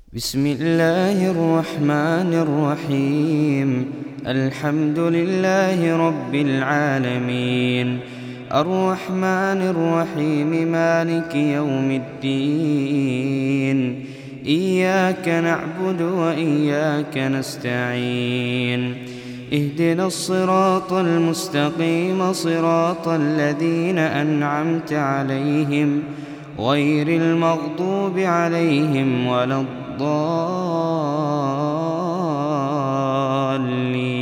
بسم الله الرحمن الرحيم. الحمد لله رب العالمين، الرحمن الرحيم، مالك يوم الدين. إياك نعبد وإياك نستعين. اهدنا الصراط المستقيم، صراط الذين أنعمت عليهم غير المغضوب عليهم ولا الضالين.